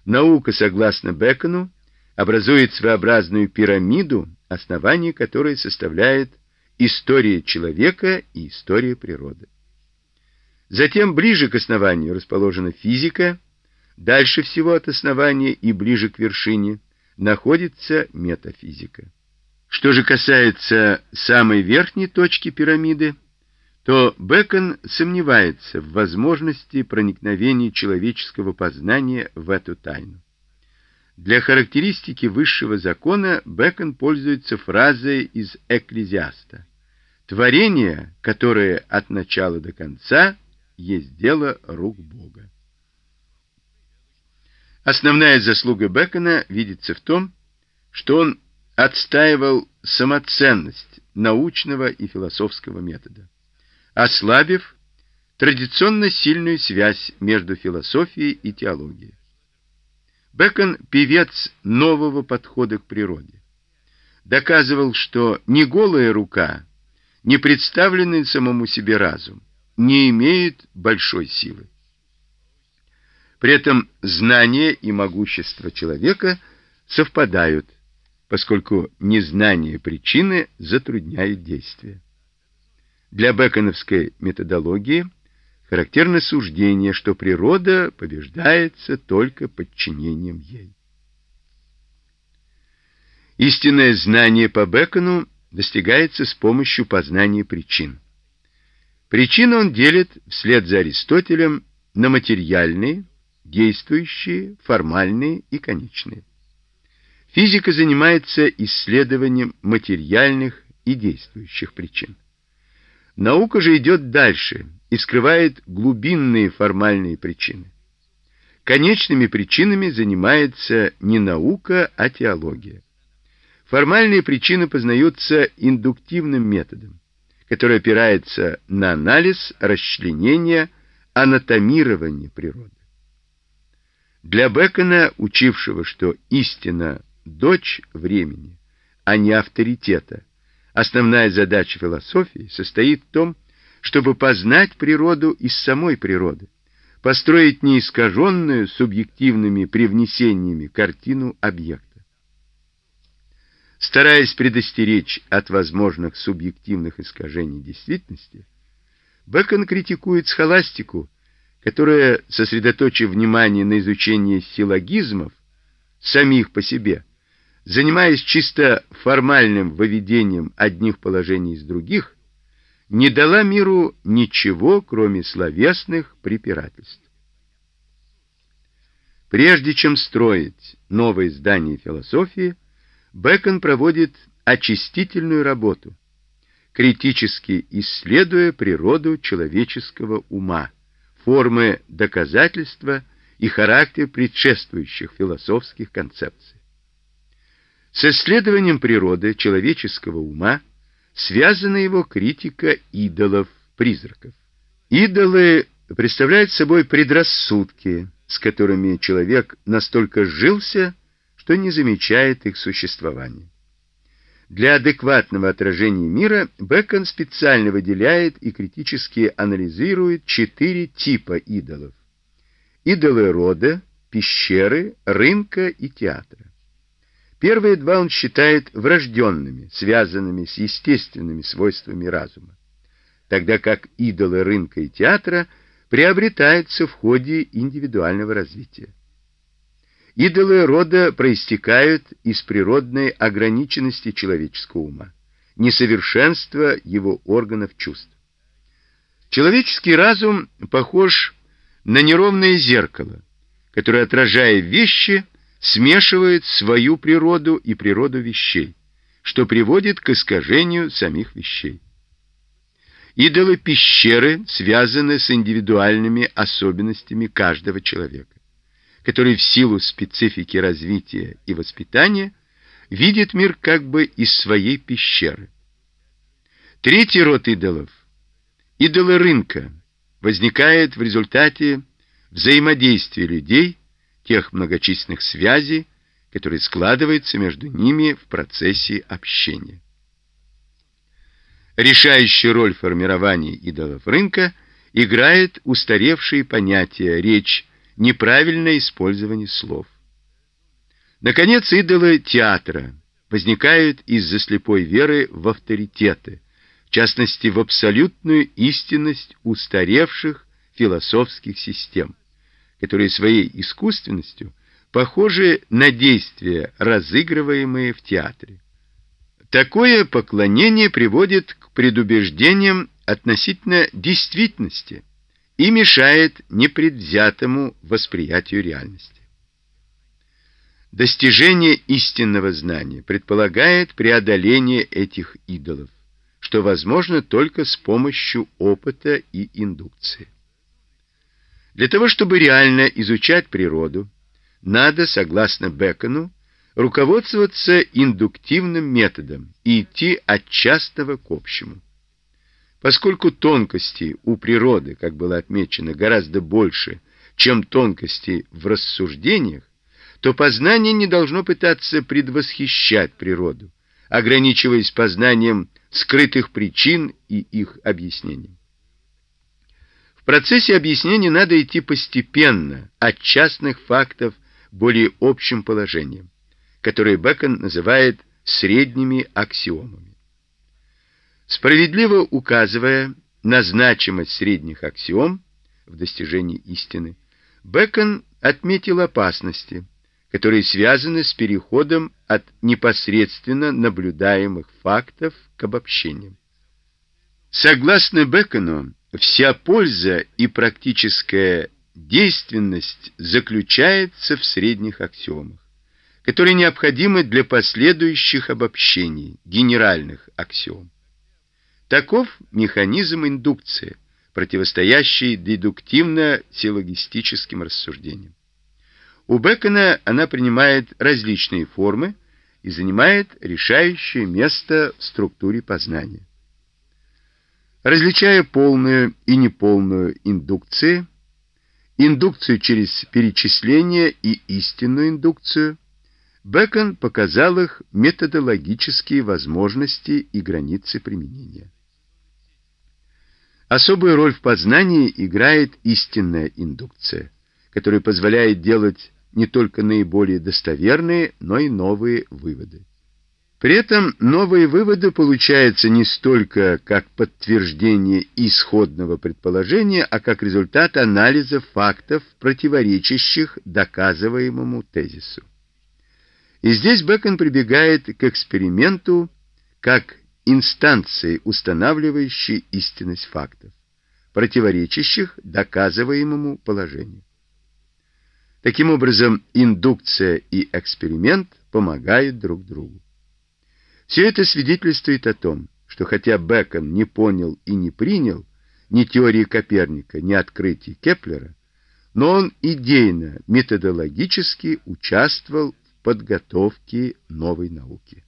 Наука, согласно Бэкону, образует своеобразную пирамиду, основание которой составляет история человека и история природы. Затем ближе к основанию расположена физика, дальше всего от основания и ближе к вершине находится метафизика. Что же касается самой верхней точки пирамиды, то Бэкон сомневается в возможности проникновения человеческого познания в эту тайну. Для характеристики высшего закона Бэкон пользуется фразой из Экклезиаста: «Творение, которое от начала до конца есть дело рук Бога». Основная заслуга Бэкона видится в том, что он отстаивал самоценность научного и философского метода, ослабив традиционно сильную связь между философией и теологией. Бэкон – певец нового подхода к природе. Доказывал, что ни голая рука, ни представленный самому себе разум не имеют большой силы. При этом знание и могущество человека совпадают, поскольку незнание причины затрудняет действие. Для бэконовской методологии характерно суждение, что природа побеждается только подчинением ей. Истинное знание по Бэкону достигается с помощью познания причин. Причины он делит вслед за Аристотелем на материальные, действующие, формальные и конечные. Физика занимается исследованием материальных и действующих причин. Наука же идет дальше и скрывает глубинные формальные причины. Конечными причинами занимается не наука, а теология. Формальные причины познаются индуктивным методом, который опирается на анализ, расчленение, анатомирование природы. Для Бэкона, учившего, что истина – дочь времени, а не авторитета, основная задача философии состоит в том, чтобы познать природу из самой природы, построить неискаженную субъективными привнесениями картину объекта. Стараясь предостеречь от возможных субъективных искажений действительности, Бэкон критикует схоластику, которая, сосредоточив внимание на изучении силлогизмов самих по себе, занимаясь чисто формальным выведением одних положений из других, не дала миру ничего, кроме словесных препирательств. Прежде чем строить новое здание философии, Бэкон проводит очистительную работу, критически исследуя природу человеческого ума, формы доказательства и характер предшествующих философских концепций. С исследованием природы человеческого ума связана его критика идолов, призраков. Идолы представляют собой предрассудки, с которыми человек настолько сжился, что не замечает их существования. Для адекватного отражения мира Бэкон специально выделяет и критически анализирует 4 типа идолов: идолы рода, пещеры, рынка и театра. Первые два он считает врожденными, связанными с естественными свойствами разума, тогда как идолы рынка и театра приобретаются в ходе индивидуального развития. Идолы рода проистекают из природной ограниченности человеческого ума, несовершенства его органов чувств. Человеческий разум похож на неровное зеркало, которое, отражая вещи, смешивает свою природу и природу вещей, что приводит к искажению самих вещей. Идолы пещеры связаны с индивидуальными особенностями каждого человека, который в силу специфики развития и воспитания видит мир как бы из своей пещеры. Третий род идолов, идолы рынка, возникает в результате взаимодействия людей, тех многочисленных связей, которые складываются между ними в процессе общения. Решающую роль в формировании идолов рынка играет устаревшие понятия, речь, неправильное использование слов. Наконец, идолы театра возникают из-за слепой веры в авторитеты, в частности, в абсолютную истинность устаревших философских систем, которые своей искусственностью похожи на действия, разыгрываемые в театре. Такое поклонение приводит к предубеждениям относительно действительности и мешает непредвзятому восприятию реальности. Достижение истинного знания предполагает преодоление этих идолов, что возможно только с помощью опыта и индукции. Для того, чтобы реально изучать природу, надо, согласно Бэкону, руководствоваться индуктивным методом и идти от частного к общему. Поскольку тонкостей у природы, как было отмечено, гораздо больше, чем тонкостей в рассуждениях, то познание не должно пытаться предвосхищать природу, ограничиваясь познанием скрытых причин и их объяснением. В процессе объяснения надо идти постепенно, от частных фактов к более общим положениям, которые Бэкон называет средними аксиомами. Справедливо указывая на значимость средних аксиом в достижении истины, Бэкон отметил опасности, которые связаны с переходом от непосредственно наблюдаемых фактов к обобщениям. Согласно Бэкону, вся польза и практическая действенность заключается в средних аксиомах, которые необходимы для последующих обобщений, генеральных аксиом. Таков механизм индукции, противостоящий дедуктивно-силлогистическим рассуждениям. У Бэкона она принимает различные формы и занимает решающее место в структуре познания. Различая полную и неполную индукции, индукцию через перечисление и истинную индукцию, Бэкон показал их методологические возможности и границы применения. Особую роль в познании играет истинная индукция, которая позволяет делать не только наиболее достоверные, но и новые выводы. При этом новые выводы получаются не столько как подтверждение исходного предположения, а как результат анализа фактов, противоречащих доказываемому тезису. И здесь Бэкон прибегает к эксперименту как инстанции, устанавливающей истинность фактов, противоречащих доказываемому положению. Таким образом, индукция и эксперимент помогают друг другу. Все это свидетельствует о том, что хотя Бэкон не понял и не принял ни теории Коперника, ни открытий Кеплера, но он идейно, методологически участвовал в подготовке новой науки.